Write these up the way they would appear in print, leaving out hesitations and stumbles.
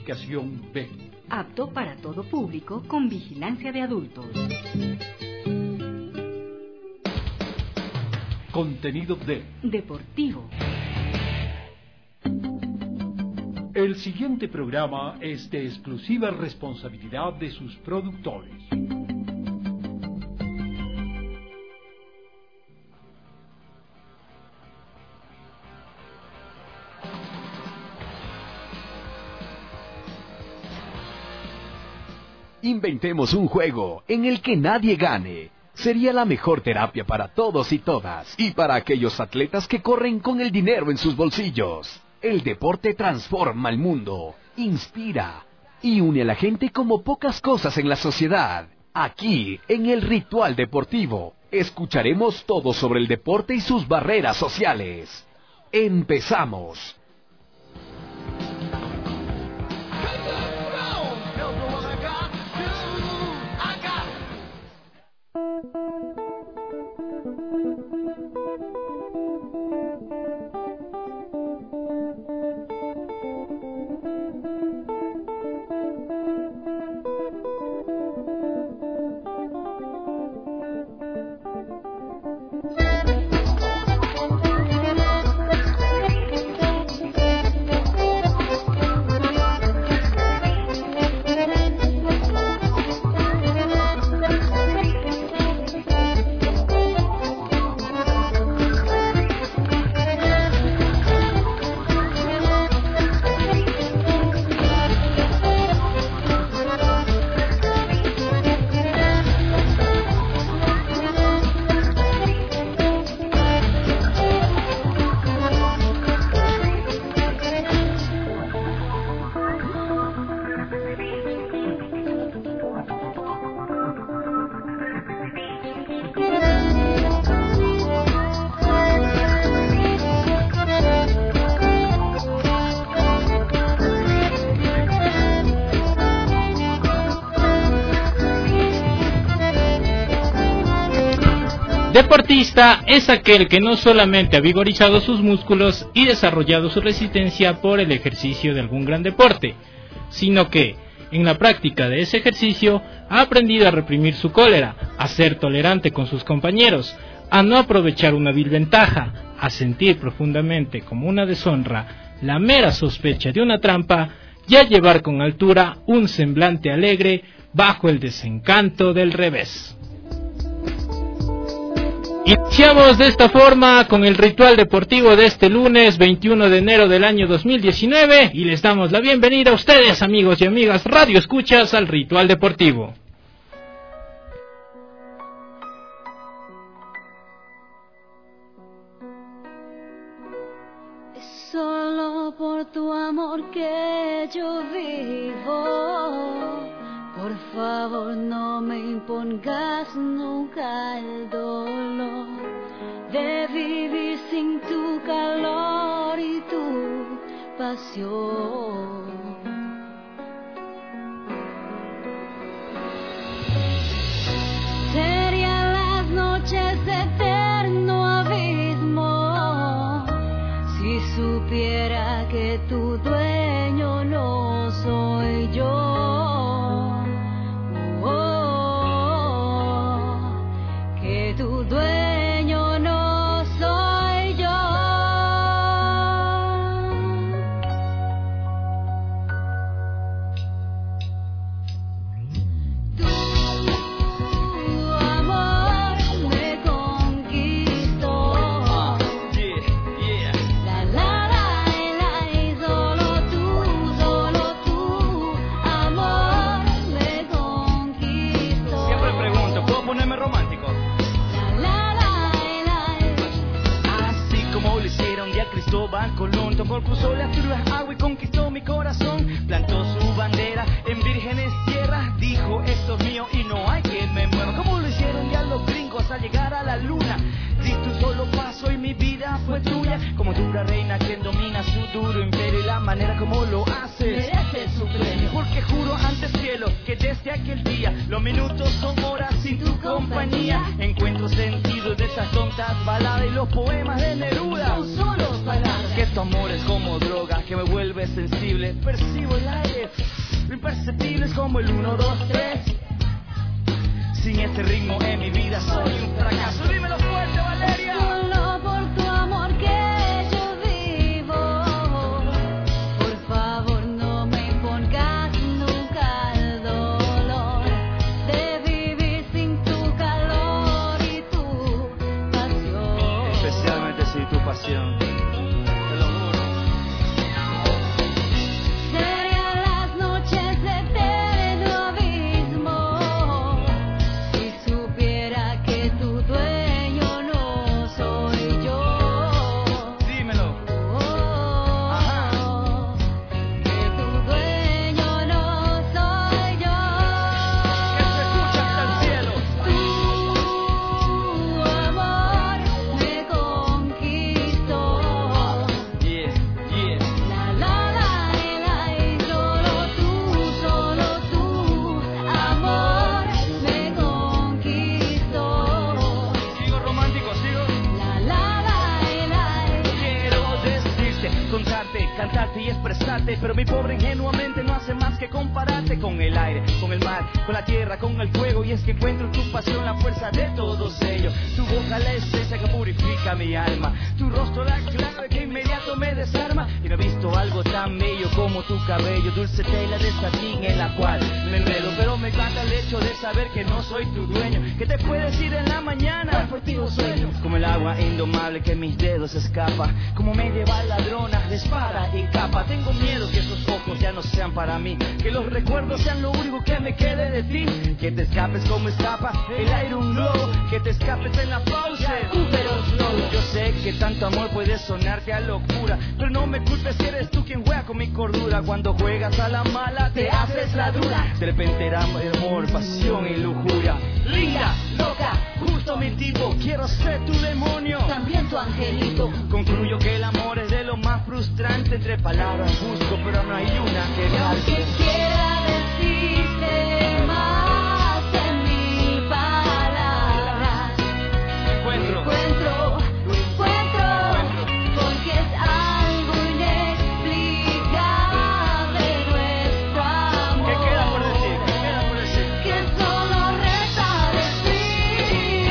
clasificación B. Apto para todo público con vigilancia de adultos. Contenido D. Deportivo. El siguiente programa es de exclusiva responsabilidad de sus productores. Inventemos un juego en el que nadie gane. Sería la mejor terapia para todos y todas, y para aquellos atletas que corren con el dinero en sus bolsillos. El deporte transforma el mundo, inspira y une a la gente como pocas cosas en la sociedad. Aquí, en el Ritual Deportivo, escucharemos todo sobre el deporte y sus barreras sociales. ¡Empezamos! Deportista es aquel que no solamente ha vigorizado sus músculos y desarrollado su resistencia por el ejercicio de algún gran deporte, sino que, en la práctica de ese ejercicio, ha aprendido a reprimir su cólera, a ser tolerante con sus compañeros, a no aprovechar una vil ventaja, a sentir profundamente como una deshonra la mera sospecha de una trampa y a llevar con altura un semblante alegre bajo el desencanto del revés. Iniciamos de esta forma con el ritual deportivo de este lunes 21 de enero del año 2019 y les damos la bienvenida a ustedes, amigos y amigas Radio Escuchas, al ritual deportivo. Es solo por tu amor que yo vivo. Por favor, no me impongas nunca el dolor de vivir sin tu calor y tu pasión. Serían las noches de eterno abismo si supiera que tu dueño no soy yo. Tu dueño no soy yo. Tu amor me conquistó. La la la y solo tu amor me conquistó. Siempre pregunto, ¿puedo ponerme romántico? Cristóbal Colón tocó, cruzó las turbias agua y conquistó mi corazón. Plantó su bandera en vírgenes tierras, dijo esto es mío y no hay quien me mueva. Como lo hicieron ya los gringos al llegar a la luna. Cristo solo pasó y mi vida fue tuya. Como dura reina quien domina su duro imperio y la manera como lo haces merece su premio. Porque juro ante el cielo que desde aquel día los minutos son horas sin tu compañía. Encuentro sentido de esas tontas baladas y los poemas de Neruda. Son solo palabras que Tu amor es como droga que me vuelve sensible. Percibo el aire, lo imperceptible es como el 1, 2, 3. Sin este ritmo en mi vida soy un fracaso. Dímelo fuerte, Valeria. Solo por tu amor que yo vivo. Por favor no me pongas nunca el dolor de vivir sin tu calor y tu pasión. Especialmente sin tu pasión. Te lo juro. Serían las noches de eterno abismo si supiera que tu dueño no soy yo. Dímelo. Que tu dueño no soy yo. Que se escucha hasta el cielo. Tu amor me conquistó. Yeah, yeah. La la la y solo tu amor me conquistó. Sigo romántico, sigo. La Quiero decirte, contarte, cantarte y expresarte, pero mi pobre ingenuamente no hace más que compararte con el aire, con el mar, con la tierra, con el fuego. Y es que encuentro en tu pasión la fuerza de todos ellos. Tu boca la esencia que purifica mi alma. Tu rostro la clave que inmediato me desarma. Y no he visto algo tan bello como tu cabello, dulce tela de satín en la cual me enredo. Pero me encanta el hecho de saber que no soy tu dueño, que te puedes ir en la mañana al furtivo sueño. Como el agua indomable que mis dedos escapa, como medieval ladrona de espada y capa. Tengo miedo que esos ojos ya no sean para mí, que los recuerdos sean lo único que me quede de ti. Que te escapes como escapa el aire un globo, que te escapes en la pausa, pero solo. Yo sé que tanto amor puede sonarte a locura, pero no me culpes si eres tú quien juega con mi cordura. Cuando juegas a la mala te haces la dura. De repente era amor, pasión y lujuria. Linda, loca, justo mi tipo. Quiero ser tu demonio, también tu angelito. Concluyo que el amor es de lo más frustrante. Entre palabras busco, pero no hay una que Y aunque calce. quiera decirte más en mil palabras, Encuentro. lo encuentro, porque es algo inexplicable nuestro amor. ¿Qué queda por decir? ¿Qué queda por decir? Que solo resta decir.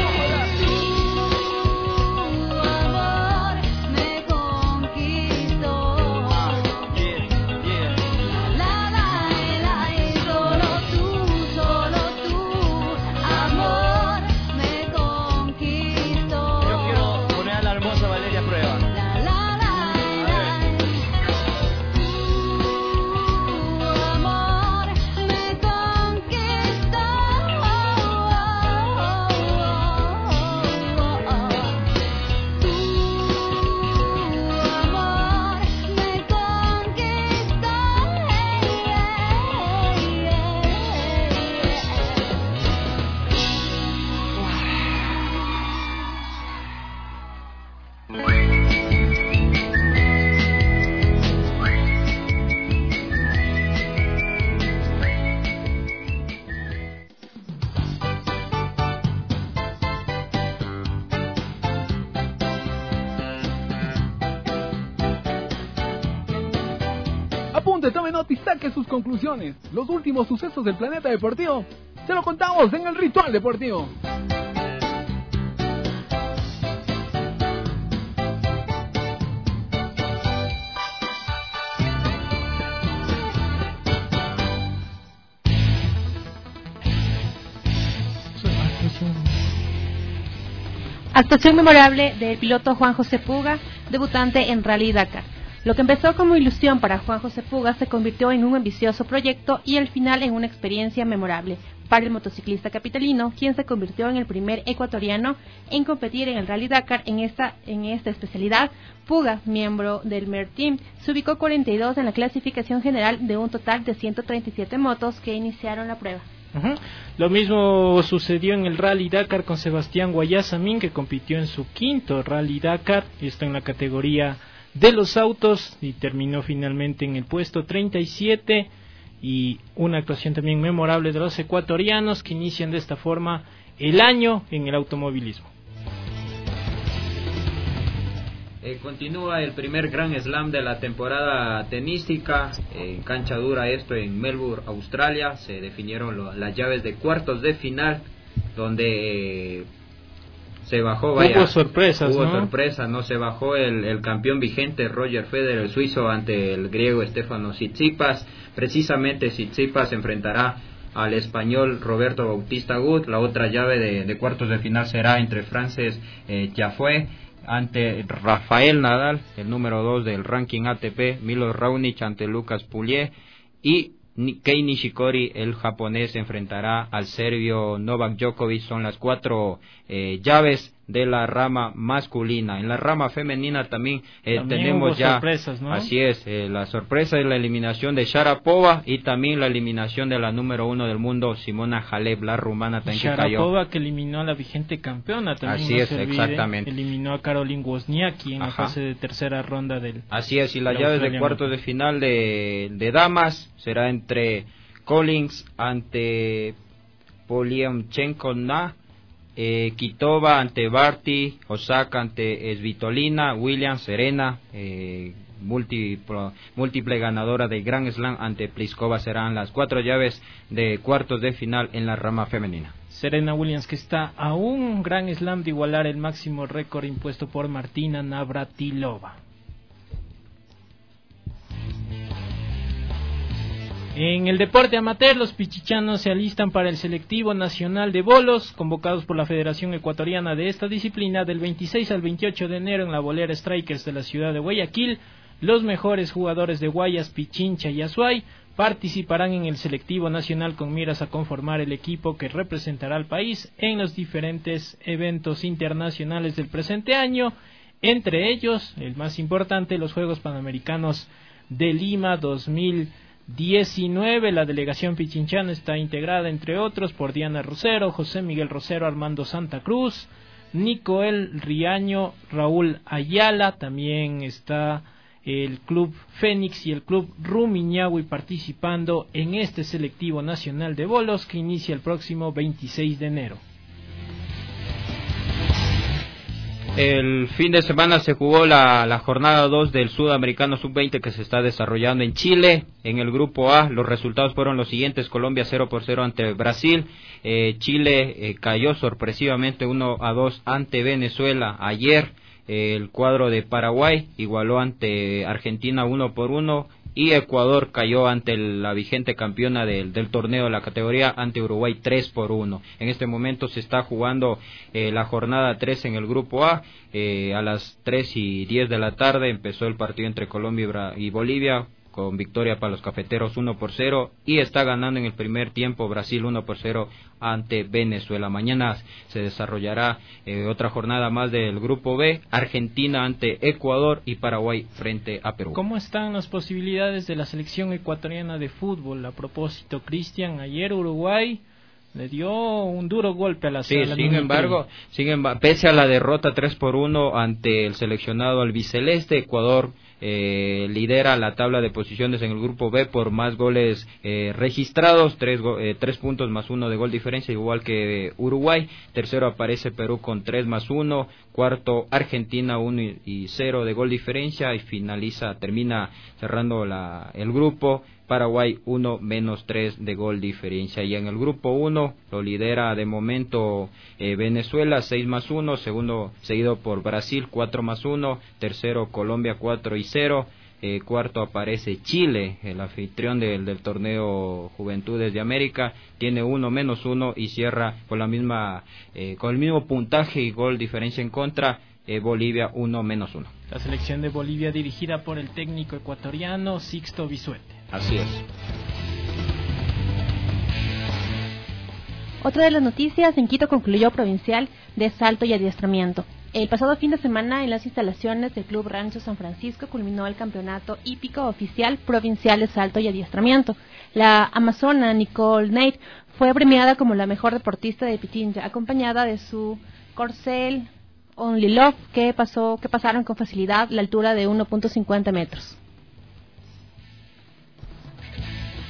Tu amor me conquistó. Yeah, yeah. La y solo tu amor me conquistó. Yo quiero poner a la hermosa Valeria a prueba. Tu amor me conquistó. Tu amor me conquistó. Apunte, tome nota y saque sus conclusiones. Los últimos sucesos del planeta deportivo se lo contamos en el Ritual Deportivo. Actuación memorable del piloto Juan José Puga, debutante en Rally Dakar. Lo que empezó como ilusión para Juan José Puga se convirtió en un ambicioso proyecto y al final en una experiencia memorable para el motociclista capitalino, quien se convirtió en el primer ecuatoriano en competir en el Rally Dakar en esta especialidad. Puga, miembro del MER Team, se ubicó 42 en la clasificación general de un total de 137 motos que iniciaron la prueba. Lo mismo sucedió en el Rally Dakar con Sebastián Guayasamín, que compitió en su quinto Rally Dakar, está en la categoría de los autos y terminó finalmente en el puesto 37. Y una actuación también memorable de los ecuatorianos que inician de esta forma el año en el automovilismo. Continúa el primer Grand Slam de la temporada tenística, en cancha dura, esto en Melbourne, Australia. Se definieron las llaves de cuartos de final, donde se bajó, hubo sorpresas, hubo sorpresa, ¿no? Se bajó el campeón vigente Roger Federer, el suizo, ante el griego Stefanos Tsitsipas. Precisamente Tsitsipas enfrentará al español Roberto Bautista Agut. La otra llave de cuartos de final será entre Frances Tiafoe ante Rafael Nadal, el número 2 del ranking ATP, Milos Raonic ante Lucas Pouliot, y Kei Nishikori, el japonés, se enfrentará al serbio Novak Djokovic. Son las 4 llaves de la rama masculina. En la rama femenina también tenemos ya sorpresas, ¿no? Así es, la sorpresa es la eliminación de Sharapova y también la eliminación de la número 1 del mundo, Simona Halep, la rumana, también que cayó. Sharapova, que eliminó a la vigente campeona también. Así es, exactamente. Eliminó a Caroline Wozniacki en la fase de tercera ronda del. Así es, y las llaves de cuartos de final de damas será entre Collins ante Poliamchenko Kitova ante Barty, Osaka ante Svitolina, Williams, Serena, múltiple ganadora del Grand Slam, ante Pliskova. Serán las 4 llaves de cuartos de final en la rama femenina. Serena Williams, que está a un Grand Slam de igualar el máximo récord impuesto por Martina Navratilova. En el deporte amateur, los pichichanos se alistan para el selectivo nacional de bolos, convocados por la Federación Ecuatoriana de esta disciplina, del 26 al 28 de enero en la Bolera Strikers de la ciudad de Guayaquil. Los mejores jugadores de Guayas, Pichincha y Azuay participarán en el selectivo nacional con miras a conformar el equipo que representará al país en los diferentes eventos internacionales del presente año, entre ellos, el más importante, los Juegos Panamericanos de Lima 2019. La delegación pichinchana está integrada, entre otros, por Diana Rosero, José Miguel Rosero, Armando Santa Cruz, Nicoel Riaño, Raúl Ayala. También está el Club Fénix y el Club Rumiñahui participando en este selectivo nacional de bolos que inicia el próximo 26 de enero. El fin de semana se jugó la jornada 2 del Sudamericano Sub-20 que se está desarrollando en Chile. En el grupo A los resultados fueron los siguientes: Colombia 0-0 ante Brasil, Chile cayó sorpresivamente 1-2 ante Venezuela ayer, el cuadro de Paraguay igualó ante Argentina 1-1, y Ecuador cayó ante la vigente campeona del torneo de la categoría, ante Uruguay 3-1. En este momento se está jugando la jornada 3 en el grupo A. A las 3:10 de la tarde empezó el partido entre Colombia y Bolivia, con victoria para los cafeteros 1-0, y está ganando en el primer tiempo Brasil 1-0 ante Venezuela. Mañana se desarrollará otra jornada más del grupo B, Argentina ante Ecuador y Paraguay frente a Perú. ¿Cómo están las posibilidades de la selección ecuatoriana de fútbol? A propósito, Cristian, ayer Uruguay le dio un duro golpe a la selección. Sí, sin embargo, pese a la derrota 3-1 ante el seleccionado albiceleste, Ecuador lidera la tabla de posiciones en el grupo B por más goles registrados, 3 puntos más 1 de gol diferencia, igual que Uruguay. Tercero aparece Perú con 3 más 1, cuarto Argentina 1-0 de gol diferencia, y termina cerrando el grupo Paraguay 1 menos 3 de gol diferencia. Y en el grupo 1 lo lidera de momento Venezuela 6 más 1, segundo seguido por Brasil 4 más 1, tercero Colombia 4-0, cuarto aparece Chile, el anfitrión del torneo Juventudes de América, tiene 1 menos 1 y cierra con el mismo puntaje y gol diferencia en contra, Bolivia 1 menos 1. La selección de Bolivia dirigida por el técnico ecuatoriano Sixto Bisuete. Así es. Otra de las noticias: en Quito concluyó provincial de salto y adiestramiento. El pasado fin de semana, en las instalaciones del Club Rancho San Francisco, culminó el campeonato hípico oficial provincial de salto y adiestramiento. La amazona Nicole Nate fue premiada como la mejor deportista de Pichincha, acompañada de su corcel Only Love, que pasaron con facilidad la altura de 1.50 metros.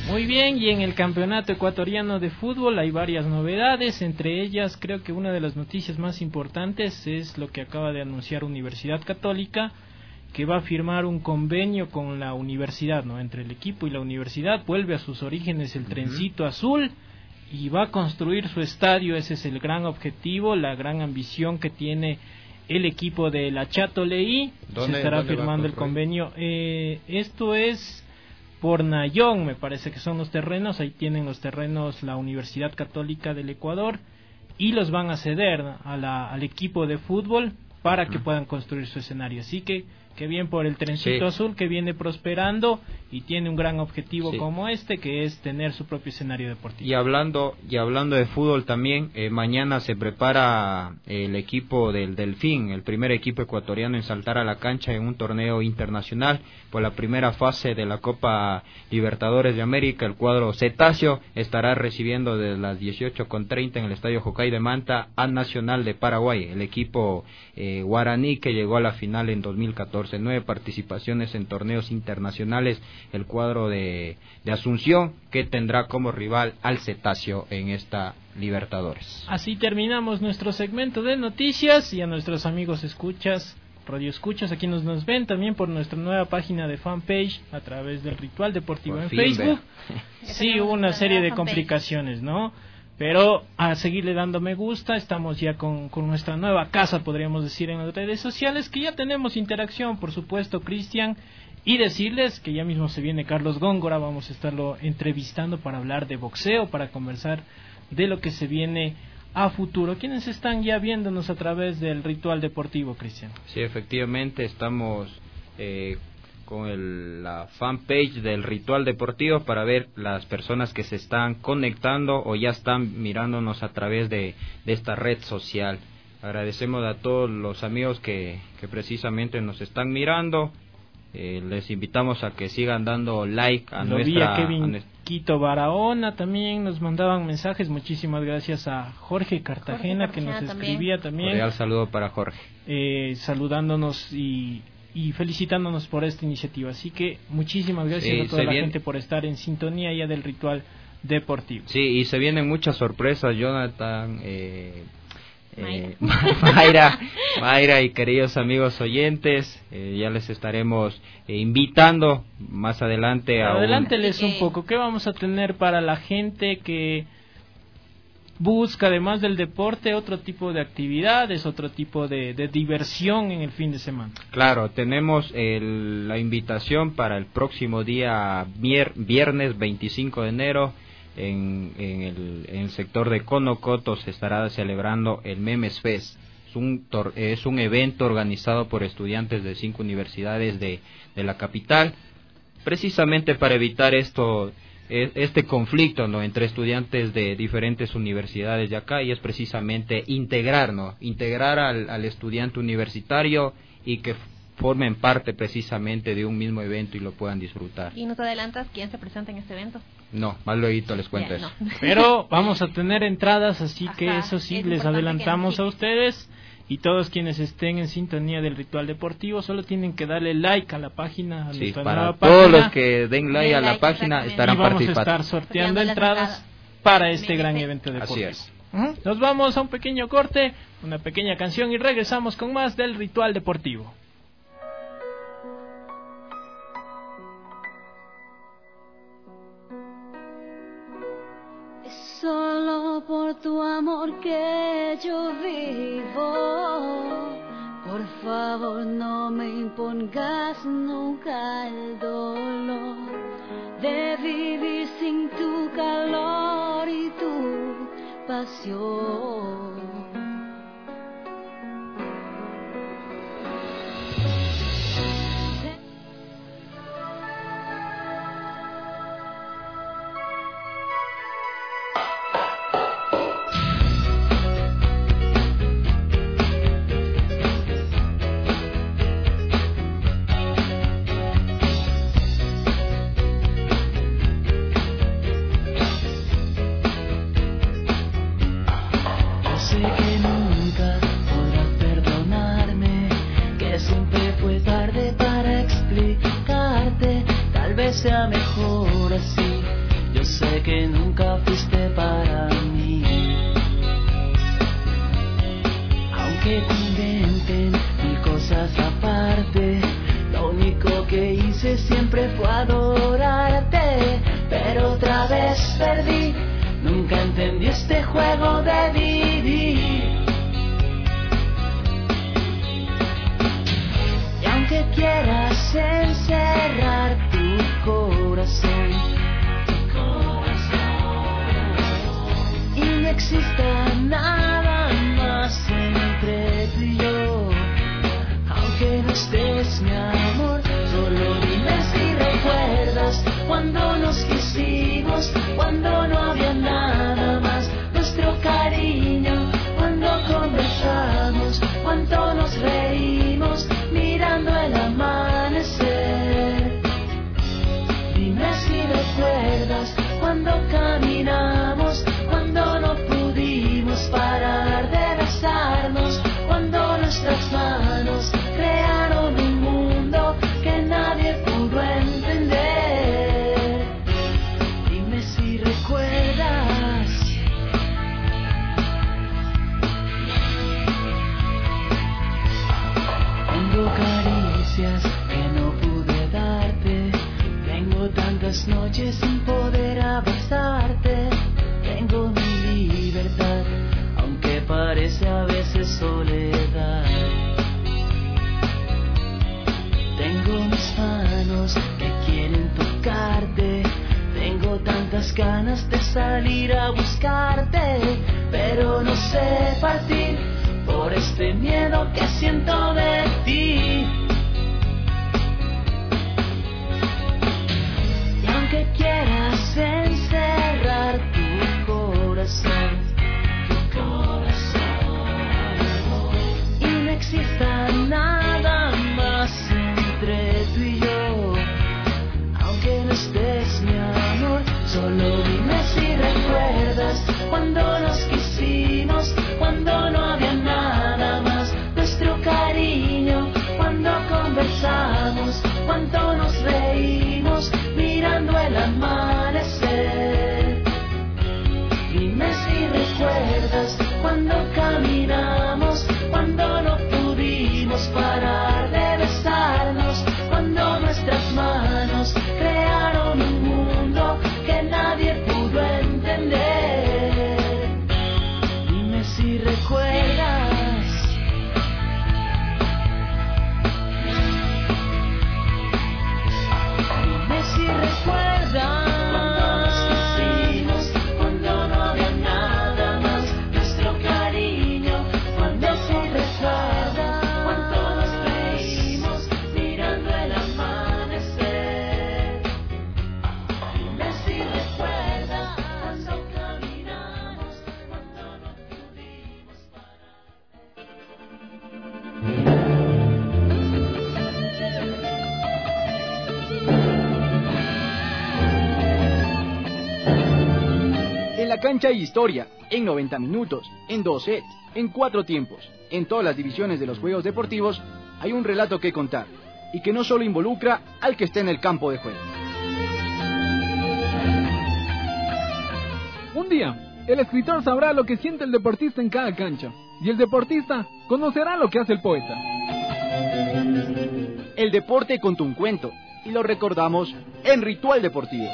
Muy bien, y en el Campeonato Ecuatoriano de Fútbol hay varias novedades, entre ellas creo que una de las noticias más importantes es lo que acaba de anunciar Universidad Católica, que va a firmar un convenio con la universidad, ¿no? Entre el equipo y la universidad, vuelve a sus orígenes el trencito azul y va a construir su estadio. Ese es el gran objetivo, la gran ambición que tiene el equipo de la Chato Leí. Se estará firmando el convenio. Esto es por Nayón, me parece que son los terrenos. Ahí tienen los terrenos la Universidad Católica del Ecuador y los van a ceder al equipo de fútbol para que puedan construir su escenario. Así que bien por el trencito azul, que viene prosperando y tiene un gran objetivo como este, que es tener su propio escenario deportivo. Y hablando de fútbol también, mañana se prepara el equipo del Delfín, el primer equipo ecuatoriano en saltar a la cancha en un torneo internacional por la primera fase de la Copa Libertadores de América. El cuadro cetáceo estará recibiendo desde las 18:30 en el Estadio Jocay de Manta a Nacional de Paraguay, el equipo guaraní que llegó a la final en 2014. 9 participaciones en torneos internacionales, el cuadro de Asunción, que tendrá como rival al cetáceo en esta Libertadores. Así terminamos nuestro segmento de noticias, y a nuestros amigos radio escuchas, aquí nos ven también por nuestra nueva página de fanpage a través del Ritual Deportivo por en Facebook. Sí, hubo una serie de complicaciones, ¿no? Pero a seguirle dando me gusta. Estamos ya con nuestra nueva casa, podríamos decir, en las redes sociales, que ya tenemos interacción, por supuesto, Cristian, y decirles que ya mismo se viene Carlos Góngora. Vamos a estarlo entrevistando para hablar de boxeo, para conversar de lo que se viene a futuro. ¿Quiénes están ya viéndonos a través del Ritual Deportivo, Cristian? Sí, efectivamente, estamos con la fanpage del Ritual Deportivo para ver las personas que se están conectando o ya están mirándonos a través de esta red social. Agradecemos a todos los amigos que precisamente nos están mirando. Les invitamos a que sigan dando like a nuestra... Kevin Quito Barahona también nos mandaban mensajes. Muchísimas gracias a Jorge Cartagena, que nos escribía también. Cordial saludo para Jorge. Saludándonos y felicitándonos por esta iniciativa. Así que muchísimas gracias a toda la gente por estar en sintonía ya del Ritual Deportivo. Sí, y se vienen muchas sorpresas, Jonathan, Mayra y queridos amigos oyentes. Ya les estaremos invitando más adelante a Adelánteles un poco. ¿Qué vamos a tener para la gente que busca, además del deporte, otro tipo de actividades, otro tipo de diversión en el fin de semana? Claro, tenemos la invitación para el próximo día viernes 25 de enero en el sector de Conocoto. Se estará celebrando el Memes Fest. Es un evento organizado por estudiantes de 5 universidades de la capital, precisamente para evitar este conflicto, ¿no?, entre estudiantes de diferentes universidades de acá, y es precisamente integrar al estudiante universitario y que formen parte precisamente de un mismo evento y lo puedan disfrutar. ¿Y nos adelantas quién se presenta en este evento? No, más luego les cuento eso. No. Pero vamos a tener entradas, así que eso sí, les adelantamos a ustedes. Y todos quienes estén en sintonía del Ritual Deportivo solo tienen que darle like a la página, a nuestra nueva página. Todos los que den like a la página estarán participando. Vamos a estar sorteando entradas para este gran evento deportivo. Así es. Nos vamos a un pequeño corte, una pequeña canción, y regresamos con más del Ritual Deportivo. Solo por tu amor que yo vivo. Por favor, no me impongas nunca el dolor de vivir sin tu calor y tu pasión. Sea mejor así, Yo sé que nunca fuiste para mí. Aunque te inventen mil cosas aparte, lo único que hice siempre fue adorarte. Pero otra vez perdí, nunca entendí este juego de vivir. Y aunque quieras encerrar tu corazón, y no exista nada más entre tú y yo, aunque no estés, mi amor, solo dime si recuerdas cuando nos quisimos, cuando no había nada más, nuestro cariño, cuando conversamos, cuánto nos reímos mirando el amanecer. Dime si recuerdas cuando caminamos, cuando no pudimos parar de besarnos, cuando nuestras manos crearon un mundo que nadie pudo entender. Dime si recuerdas. Tengo caricias que no pude darte, tengo tantas noches sin poder abrazarte, tengo mi libertad, aunque parece a veces soledad. Tengo mis manos que quieren tocarte, tengo tantas ganas de salir a buscarte, pero no sé partir por este miedo que siento de ti. Y aunque quieras encerrar tu corazón, y no exista nada más entre tú y yo, aunque no estés, mi amor, solo dime si recuerdas cuando nos quisimos, cuando no había nada más, nuestro cariño, cuando conversamos, cuánto nos reímos mirando el amanecer. Dime si recuerdas cuando caminamos, cuando no pudimos parar de besarnos, cuando nuestras manos crearon un mundo que nadie pudo entender. Dime si recuerdas. Dime si recuerdas. En la cancha hay historia, en 90 minutos, en 2 sets, en 4 tiempos. En todas las divisiones de los juegos deportivos hay un relato que contar, y que no solo involucra al que esté en el campo de juego. Un día, el escritor sabrá lo que siente el deportista en cada cancha, y el deportista conocerá lo que hace el poeta. El deporte contó un cuento, y lo recordamos en Ritual Deportivo.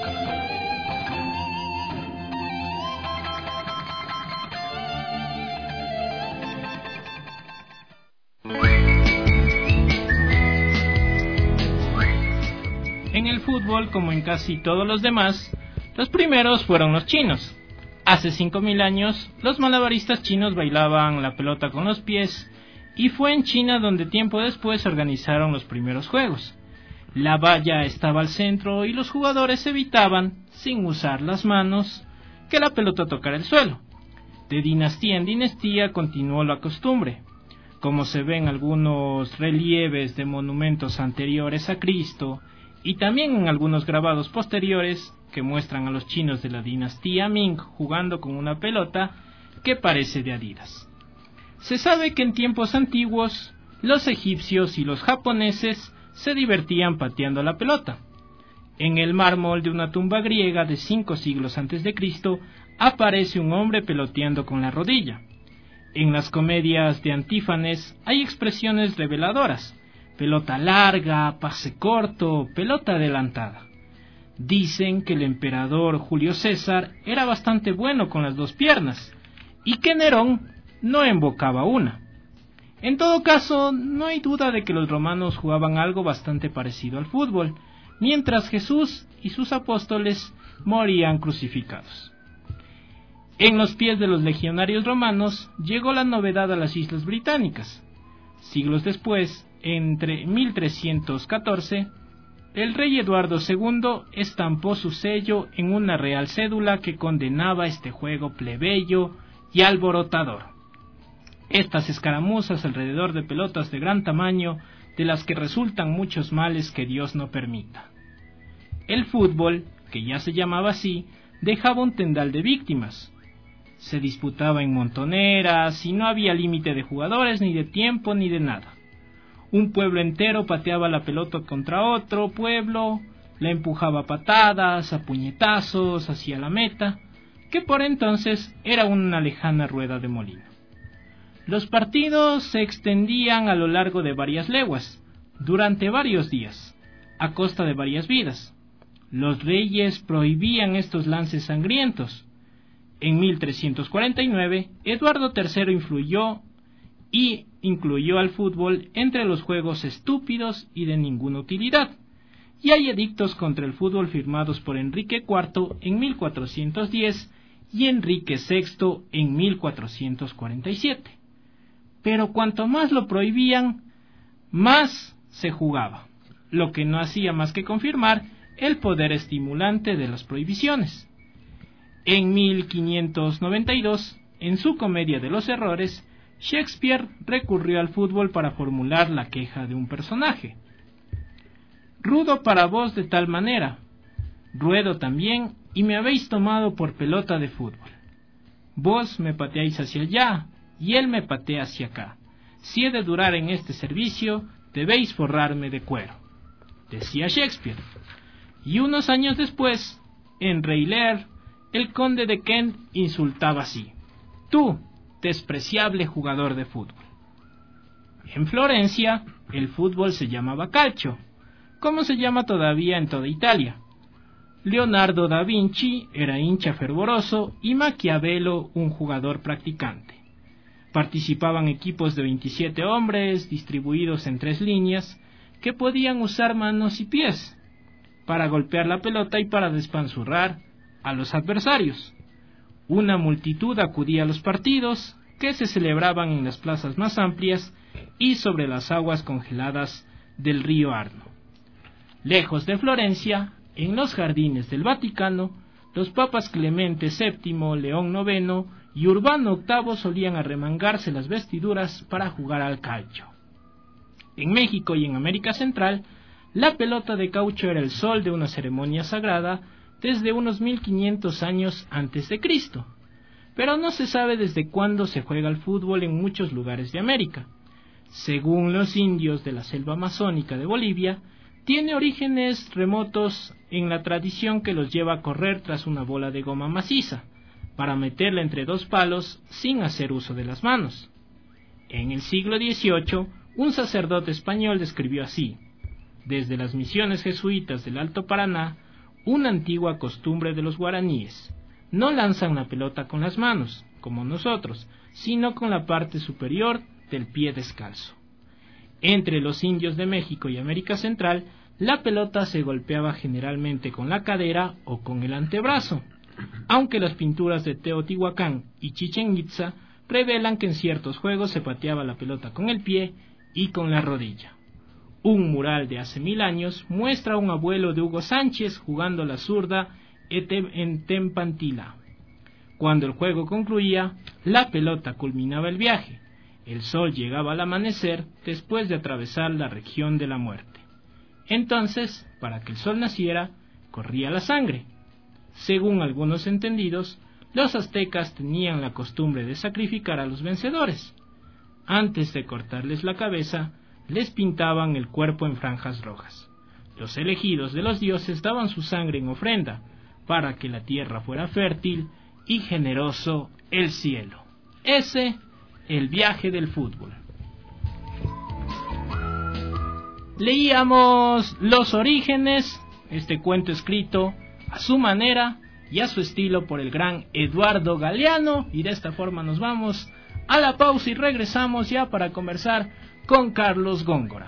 En el fútbol, como en casi todos los demás, los primeros fueron los chinos. Hace 5000 años, los malabaristas chinos bailaban la pelota con los pies, y fue en China donde tiempo después se organizaron los primeros juegos. La valla estaba al centro y los jugadores evitaban, sin usar las manos, que la pelota tocara el suelo. De dinastía en dinastía continuó la costumbre. Como se ven algunos relieves de monumentos anteriores a Cristo, y también en algunos grabados posteriores que muestran a los chinos de la dinastía Ming jugando con una pelota que parece de Adidas. Se sabe que en tiempos antiguos los egipcios y los japoneses se divertían pateando la pelota. En el mármol de una tumba griega de 5 siglos antes de Cristo aparece un hombre peloteando con la rodilla. En las comedias de Antífanes hay expresiones reveladoras: pelota larga, pase corto, pelota adelantada. Dicen que el emperador Julio César era bastante bueno con las 2 piernas y que Nerón no embocaba una. En todo caso, no hay duda de que los romanos jugaban algo bastante parecido al fútbol, mientras Jesús y sus apóstoles morían crucificados. En los pies de los legionarios romanos llegó la novedad a las Islas Británicas. Siglos después, entre 1314, el rey Eduardo II estampó su sello en una real cédula que condenaba este juego plebeyo y alborotador. Estas escaramuzas alrededor de pelotas de gran tamaño, de las que resultan muchos males que Dios no permita. El fútbol, que ya se llamaba así, dejaba un tendal de víctimas. Se disputaba en montoneras y no había límite de jugadores, ni de tiempo, ni de nada. Un pueblo entero pateaba la pelota contra otro pueblo, la empujaba a patadas, a puñetazos, hacia la meta, que por entonces era una lejana rueda de molino. Los partidos se extendían a lo largo de varias leguas, durante varios días, a costa de varias vidas. Los reyes prohibían estos lances sangrientos. En 1349, Eduardo III incluyó al fútbol entre los juegos estúpidos y de ninguna utilidad, y hay edictos contra el fútbol firmados por Enrique IV en 1410 y Enrique VI en 1447. Pero cuanto más lo prohibían, más se jugaba, lo que no hacía más que confirmar el poder estimulante de las prohibiciones. En 1592, en su Comedia de los Errores, Shakespeare recurrió al fútbol para formular la queja de un personaje. Rudo para vos de tal manera, ruedo también, y me habéis tomado por pelota de fútbol. Vos me pateáis hacia allá, y él me patea hacia acá. Si he de durar en este servicio, debéis forrarme de cuero, decía Shakespeare. Y unos años después, en Rey Lear, el conde de Kent insultaba así: tú, despreciable jugador de fútbol. En Florencia, el fútbol se llamaba calcio, como se llama todavía en toda Italia. Leonardo da Vinci era hincha fervoroso y Maquiavelo un jugador practicante. Participaban equipos de 27 hombres distribuidos en 3 líneas que podían usar manos y pies para golpear la pelota y para despanzurrar a los adversarios. Una multitud acudía a los partidos, que se celebraban en las plazas más amplias y sobre las aguas congeladas del río Arno. Lejos de Florencia, en los jardines del Vaticano, los papas Clemente VII, León IX y Urbano VIII solían arremangarse las vestiduras para jugar al calcio. En México y en América Central, la pelota de caucho era el sol de una ceremonia sagrada desde unos 1500 años antes de Cristo, pero no se sabe desde cuándo se juega al fútbol en muchos lugares de América. Según los indios de la selva amazónica de Bolivia, tiene orígenes remotos en la tradición que los lleva a correr tras una bola de goma maciza, para meterla entre 2 palos sin hacer uso de las manos. En el siglo XVIII, un sacerdote español describió así, desde las misiones jesuitas del Alto Paraná, una antigua costumbre de los guaraníes: no lanzan la pelota con las manos, como nosotros, sino con la parte superior del pie descalzo. Entre los indios de México y América Central, la pelota se golpeaba generalmente con la cadera o con el antebrazo, aunque las pinturas de Teotihuacán y Chichén Itzá revelan que en ciertos juegos se pateaba la pelota con el pie y con la rodilla. Un mural de hace 1000 años muestra a un abuelo de Hugo Sánchez jugando la zurda en Tempantila. Cuando el juego concluía, la pelota culminaba el viaje. El sol llegaba al amanecer después de atravesar la región de la muerte. Entonces, para que el sol naciera, corría la sangre. Según algunos entendidos, los aztecas tenían la costumbre de sacrificar a los vencedores. Antes de cortarles la cabeza, les pintaban el cuerpo en franjas rojas. Los elegidos de los dioses daban su sangre en ofrenda, para que la tierra fuera fértil y generoso el cielo. Ese, el viaje del fútbol. Leíamos Los Orígenes, este cuento escrito a su manera y a su estilo por el gran Eduardo Galeano, y de esta forma nos vamos a la pausa y regresamos ya para conversar con Carlos Góngora.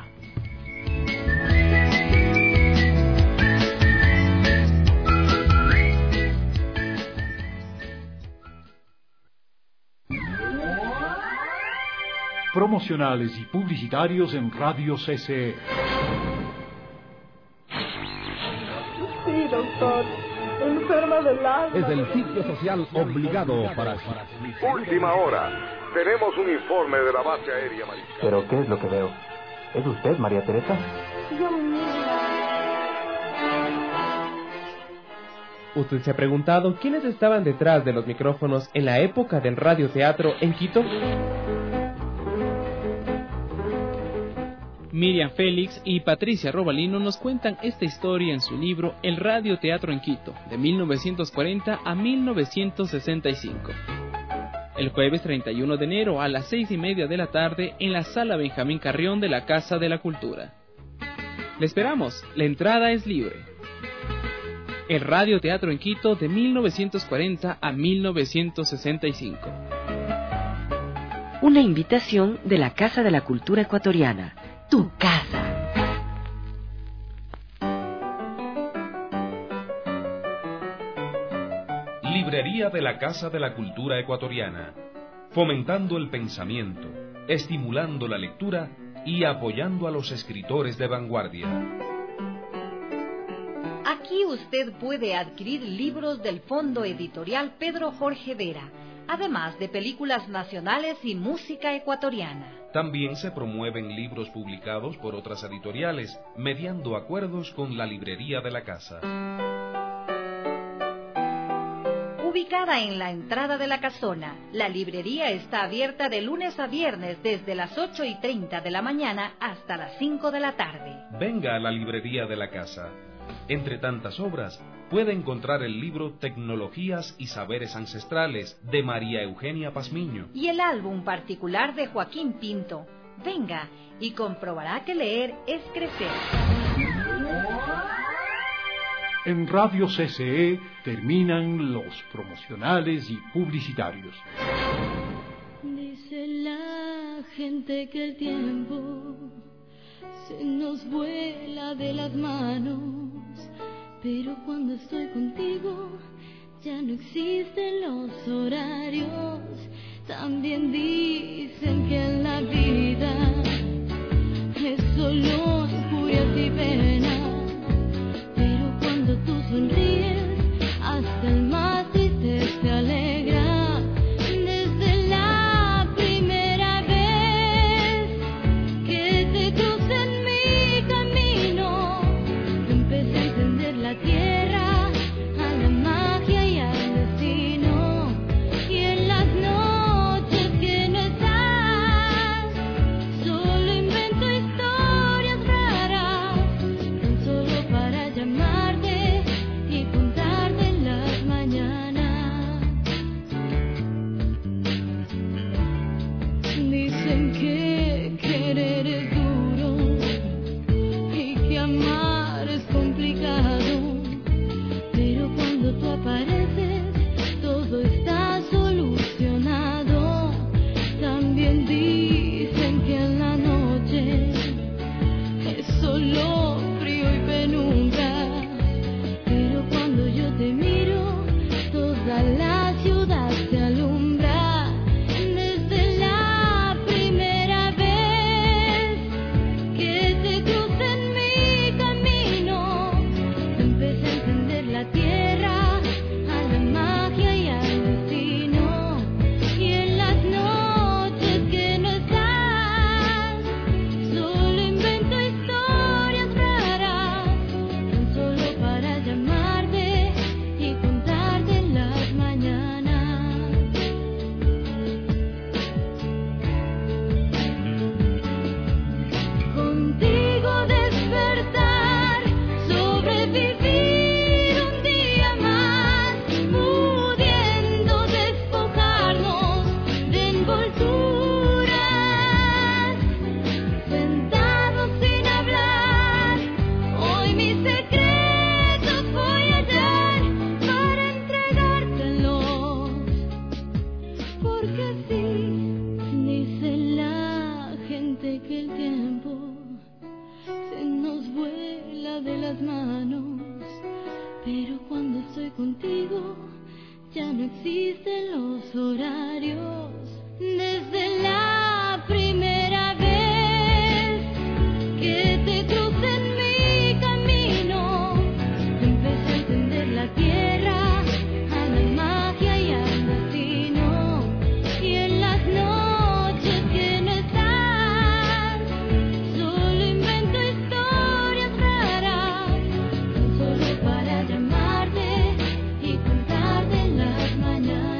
Promocionales y publicitarios en Radio CCE. Sí, doctor. Enferma del alma. Es el sitio social obligado para... Última hora. Tenemos un informe de la base aérea mariscal. ¿Pero qué es lo que veo? ¿Es usted, María Teresa? Yo misma. ¿Usted se ha preguntado quiénes estaban detrás de los micrófonos en la época del radioteatro en Quito? Miriam Félix y Patricia Robalino nos cuentan esta historia en su libro El radioteatro en Quito, de 1940 a 1965. El jueves 31 de enero a las 6:30 de la tarde en la Sala Benjamín Carrión de la Casa de la Cultura. Le esperamos, la entrada es libre. El radioteatro en Quito de 1940 a 1965. Una invitación de la Casa de la Cultura Ecuatoriana. Tu casa. Librería de la Casa de la Cultura Ecuatoriana, fomentando el pensamiento, estimulando la lectura y apoyando a los escritores de vanguardia. Aquí usted puede adquirir libros del Fondo Editorial Pedro Jorge Vera, además de películas nacionales y música ecuatoriana. También se promueven libros publicados por otras editoriales, mediando acuerdos con la librería de la casa. Ubicada en la entrada de la casona, la librería está abierta de lunes a viernes desde las 8:30 de la mañana hasta las 5 de la tarde. Venga a la librería de la casa. Entre tantas obras, puede encontrar el libro Tecnologías y Saberes Ancestrales, de María Eugenia Pazmiño. Y el álbum particular de Joaquín Pinto. Venga y comprobará que leer es crecer. En Radio CCE terminan los promocionales y publicitarios. Dice la gente que el tiempo se nos vuela de las manos, pero cuando estoy contigo ya no existen los horarios. También dicen que en la vida es solo injurias y penas, pero cuando tú sonríes hasta el más triste se alegra. Desde la primera vez que te crucé en mi camino, empecé a entender la tierra, a la magia y al destino. Y en las noches que no estás, solo invento historias raras, tan solo para llamarte y contarte en las mañanas. Dicen que querer es duro y que amar es complicado, pero cuando tú apareces todo está solucionado. También dicen que en la noche es solo frío y penumbra, pero cuando yo te miro toda la ciudad se alumbra. Desde la primera vez que te crucé en mi camino, empecé a entender la tierra, a la magia y al destino. Y en las noches que no estás, solo invento historias raras, tan solo para llamarte y contarte en las mañanas. contigo ya no existen los horarios. Desde la primera vez que te crucé en mi camino, empecé a entender la tierra, a la magia y al destino. Y en las noches que no estás, solo invento historias raras, solo para llamarte y contarte en las mañanas.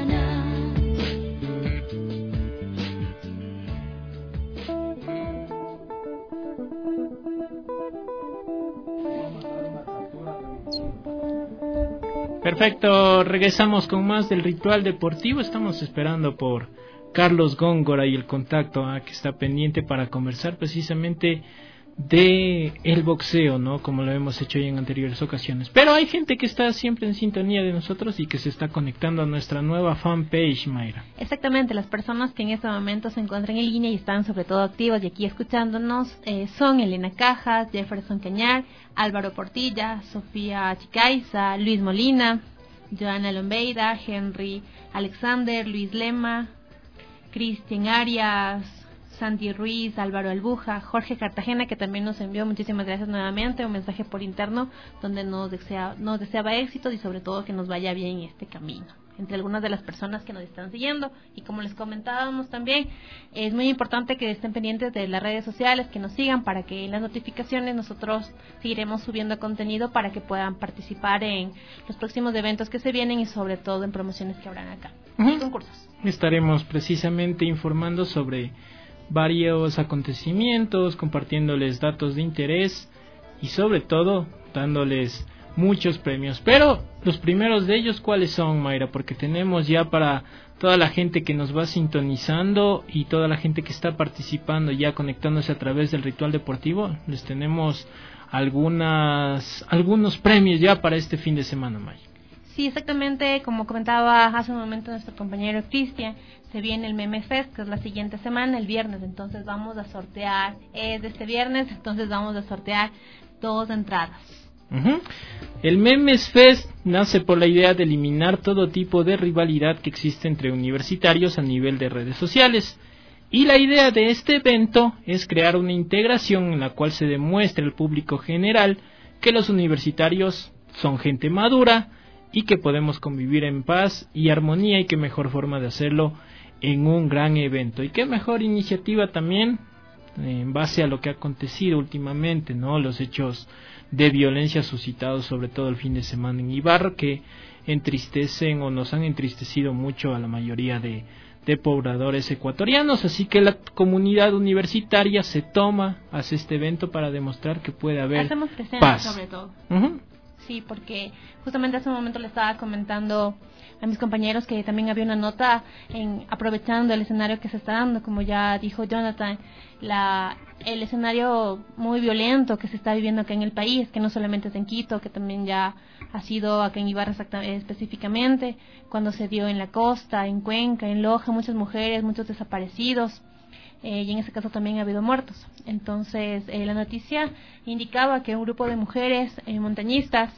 Perfecto, regresamos con más del ritual deportivo. Estamos esperando por Carlos Góngora y el contacto que está pendiente para conversar precisamente de el boxeo, ¿no? Como lo hemos hecho ya en anteriores ocasiones. Pero hay gente que está siempre en sintonía de nosotros y que se está conectando a nuestra nueva fanpage, Mayra. Exactamente, las personas que en este momento se encuentran en línea y están sobre todo activas y aquí escuchándonos son Elena Cajas, Jefferson Cañar, Álvaro Portilla, Sofía Chicaiza, Luis Molina, Joana Lombeida, Henry Alexander, Luis Lema, Cristian Arias, Santi Ruiz, Álvaro Albuja, Jorge Cartagena, que también nos envió, muchísimas gracias nuevamente, un mensaje por interno donde nos deseaba éxito y sobre todo que nos vaya bien este camino. Entre algunas de las personas que nos están siguiendo, y como les comentábamos también, es muy importante que estén pendientes de las redes sociales, que nos sigan para que en las notificaciones nosotros seguiremos subiendo contenido para que puedan participar en los próximos eventos que se vienen y sobre todo en promociones que habrán acá y concursos. Estaremos precisamente informando sobre varios acontecimientos, compartiéndoles datos de interés y sobre todo dándoles muchos premios. Pero los primeros de ellos, ¿cuáles son, Mayra? Porque tenemos ya para toda la gente que nos va sintonizando y toda la gente que está participando ya conectándose a través del ritual deportivo, les tenemos algunos premios ya para este fin de semana, Mayra. Sí, exactamente, como comentaba hace un momento nuestro compañero Cristian, se viene el Meme Fest, que es la siguiente semana, el viernes, entonces vamos a sortear, de este viernes, entonces vamos a sortear 2 entradas. El Memes Fest nace por la idea de eliminar todo tipo de rivalidad que existe entre universitarios a nivel de redes sociales. Y la idea de este evento es crear una integración en la cual se demuestre al público general que los universitarios son gente madura y que podemos convivir en paz y armonía, y qué mejor forma de hacerlo en un gran evento. Y qué mejor iniciativa también en base a lo que ha acontecido últimamente, ¿no? Los hechos de violencia suscitados sobre todo el fin de semana en Ibarra, que entristecen o nos han entristecido mucho a la mayoría de pobladores ecuatorianos. Así que la comunidad universitaria se hace este evento para demostrar que puede haber paz. Sobre todo. Sí, porque justamente hace un momento le estaba comentando a mis compañeros que también había una nota aprovechando el escenario que se está dando, como ya dijo Jonathan, el escenario muy violento que se está viviendo acá en el país, que no solamente es en Quito, que también ya ha sido acá en Ibarra específicamente, cuando se dio en la costa, en Cuenca, en Loja, muchas mujeres, muchos desaparecidos. Y en ese caso también ha habido muertos. Entonces la noticia indicaba que un grupo de mujeres montañistas,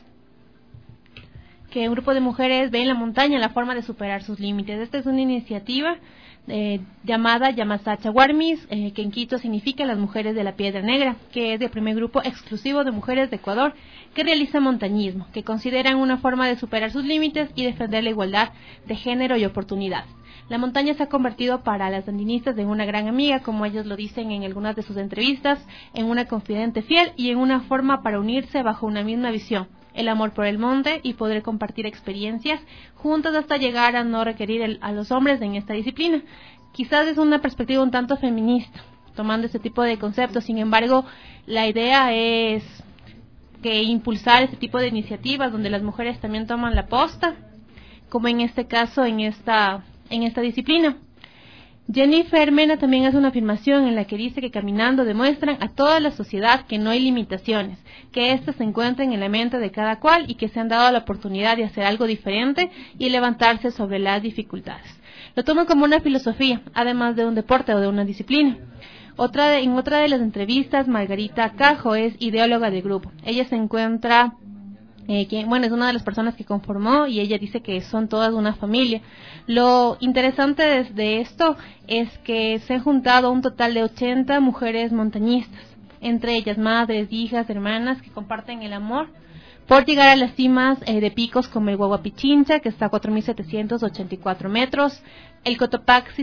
que un grupo de mujeres ve en la montaña la forma de superar sus límites. Esta es una iniciativa llamada Yamasacha Warmis, que en Quito significa las mujeres de la Piedra Negra, que es el primer grupo exclusivo de mujeres de Ecuador que realiza montañismo, que consideran una forma de superar sus límites y defender la igualdad de género y oportunidades. La montaña se ha convertido para las andinistas en una gran amiga, como ellos lo dicen en algunas de sus entrevistas, en una confidente fiel y en una forma para unirse bajo una misma visión, el amor por el monte y poder compartir experiencias juntas hasta llegar a no requerir a los hombres en esta disciplina. Quizás es una perspectiva un tanto feminista, tomando este tipo de conceptos. Sin embargo, la idea es que impulsar este tipo de iniciativas donde las mujeres también toman la posta, como en este caso en esta disciplina. Jennifer Mena también hace una afirmación en la que dice que caminando demuestran a toda la sociedad que no hay limitaciones, que éstas se encuentran en la mente de cada cual y que se han dado la oportunidad de hacer algo diferente y levantarse sobre las dificultades. Lo toman como una filosofía, además de un deporte o de una disciplina. En otra de las entrevistas, Margarita Cajo es ideóloga del grupo. Ella se encuentra quien es una de las personas que conformó, y ella dice que son todas una familia. Lo interesante de esto es que se han juntado un total de 80 mujeres montañistas, entre ellas madres, hijas, hermanas, que comparten el amor por llegar a las cimas de picos como el Huahuapichincha, que está a 4.784 metros, el Cotopaxi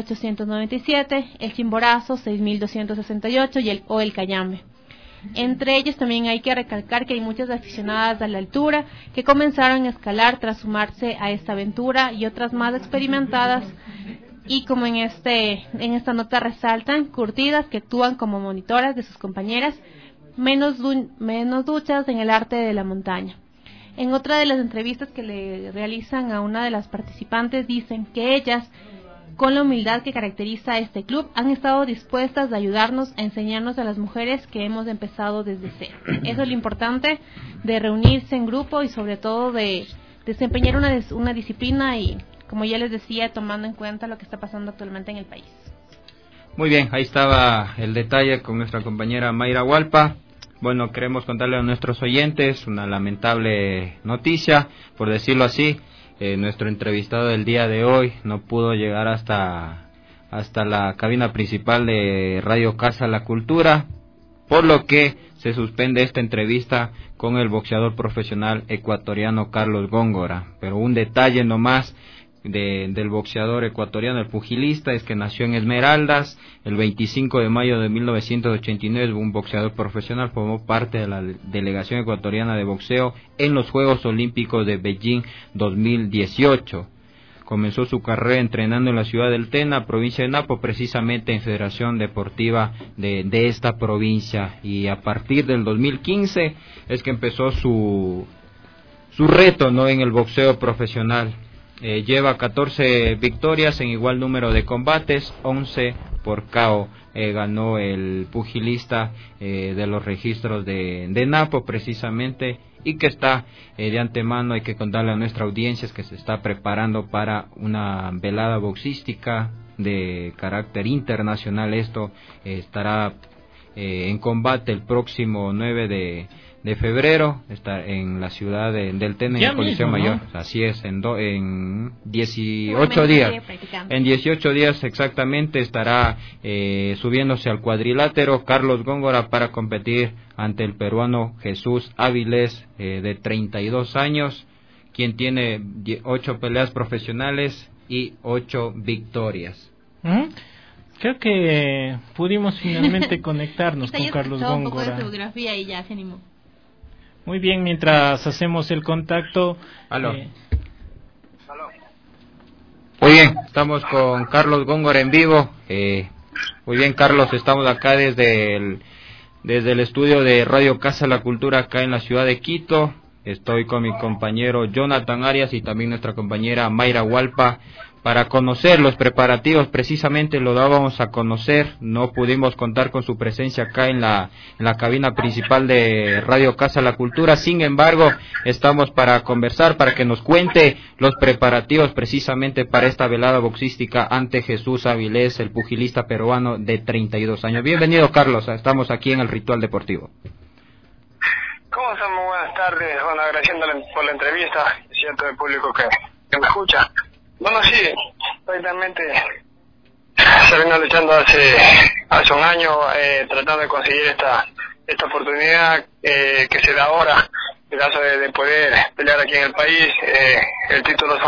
5.897, el Chimborazo 6.268 o el Cayambe. Entre ellos también hay que recalcar que hay muchas aficionadas a la altura que comenzaron a escalar tras sumarse a esta aventura, y otras más experimentadas, y como en esta nota resaltan, curtidas que actúan como monitoras de sus compañeras, menos duchas en el arte de la montaña. En otra de las entrevistas que le realizan a una de las participantes, dicen que ellas, con la humildad que caracteriza a este club, han estado dispuestas a ayudarnos, a enseñarnos a las mujeres que hemos empezado desde cero. Eso es lo importante de reunirse en grupo y sobre todo de desempeñar una disciplina y, como ya les decía, tomando en cuenta lo que está pasando actualmente en el país. Muy bien, ahí estaba el detalle con nuestra compañera Mayra Hualpa. Bueno, queremos contarle a nuestros oyentes una lamentable noticia, por decirlo así. Nuestro entrevistado del día de hoy no pudo llegar hasta la cabina principal de Radio Casa La Cultura, por lo que se suspende esta entrevista con el boxeador profesional ecuatoriano Carlos Góngora. Pero un detalle nomás del boxeador ecuatoriano, el pugilista, es que nació en Esmeraldas el 25 de mayo de 1989, un boxeador profesional, formó parte de la delegación ecuatoriana de boxeo en los Juegos Olímpicos de Beijing 2018. Comenzó su carrera entrenando en la ciudad del Tena, provincia de Napo, precisamente en Federación Deportiva de esta provincia, y a partir del 2015 es que empezó su reto, ¿no?, en el boxeo profesional. Lleva 14 victorias en igual número de combates, 11 por KO. Ganó el pugilista de los registros de Napo precisamente, y que está de antemano, hay que contarle a nuestra audiencia, que se está preparando para una velada boxística de carácter internacional. Esto estará en combate el próximo 9 de febrero, está en la ciudad del Tena, en el Coliseo Mayor, ¿no? Así es, en 18 días. En 18 días exactamente estará subiéndose al cuadrilátero Carlos Góngora para competir ante el peruano Jesús Áviles, de 32 años, quien tiene 8 peleas profesionales y 8 victorias. Creo que pudimos finalmente conectarnos con Carlos Góngora. Un poco de geografía y ya se animó. Muy bien, mientras hacemos el contacto. Aló. Muy bien, estamos con Carlos Góngora en vivo. Muy bien, Carlos, estamos acá desde el estudio de Radio Casa La Cultura, acá en la ciudad de Quito. Estoy con mi compañero Jonathan Arias y también nuestra compañera Mayra Hualpa para conocer los preparativos. Precisamente lo dábamos a conocer, no pudimos contar con su presencia acá en la cabina principal de Radio Casa La Cultura. Sin embargo, estamos para conversar, para que nos cuente los preparativos precisamente para esta velada boxística ante Jesús Áviles, el pugilista peruano de 32 años. Bienvenido, Carlos, estamos aquí en el Ritual Deportivo. ¿Cómo están? Muy buenas tardes. Bueno, agradeciéndole por la entrevista, es cierto, el público que me escucha. Bueno, sí, prácticamente se vino luchando hace un año, tratando de conseguir esta oportunidad que se da ahora, el caso de poder pelear aquí en el país, el título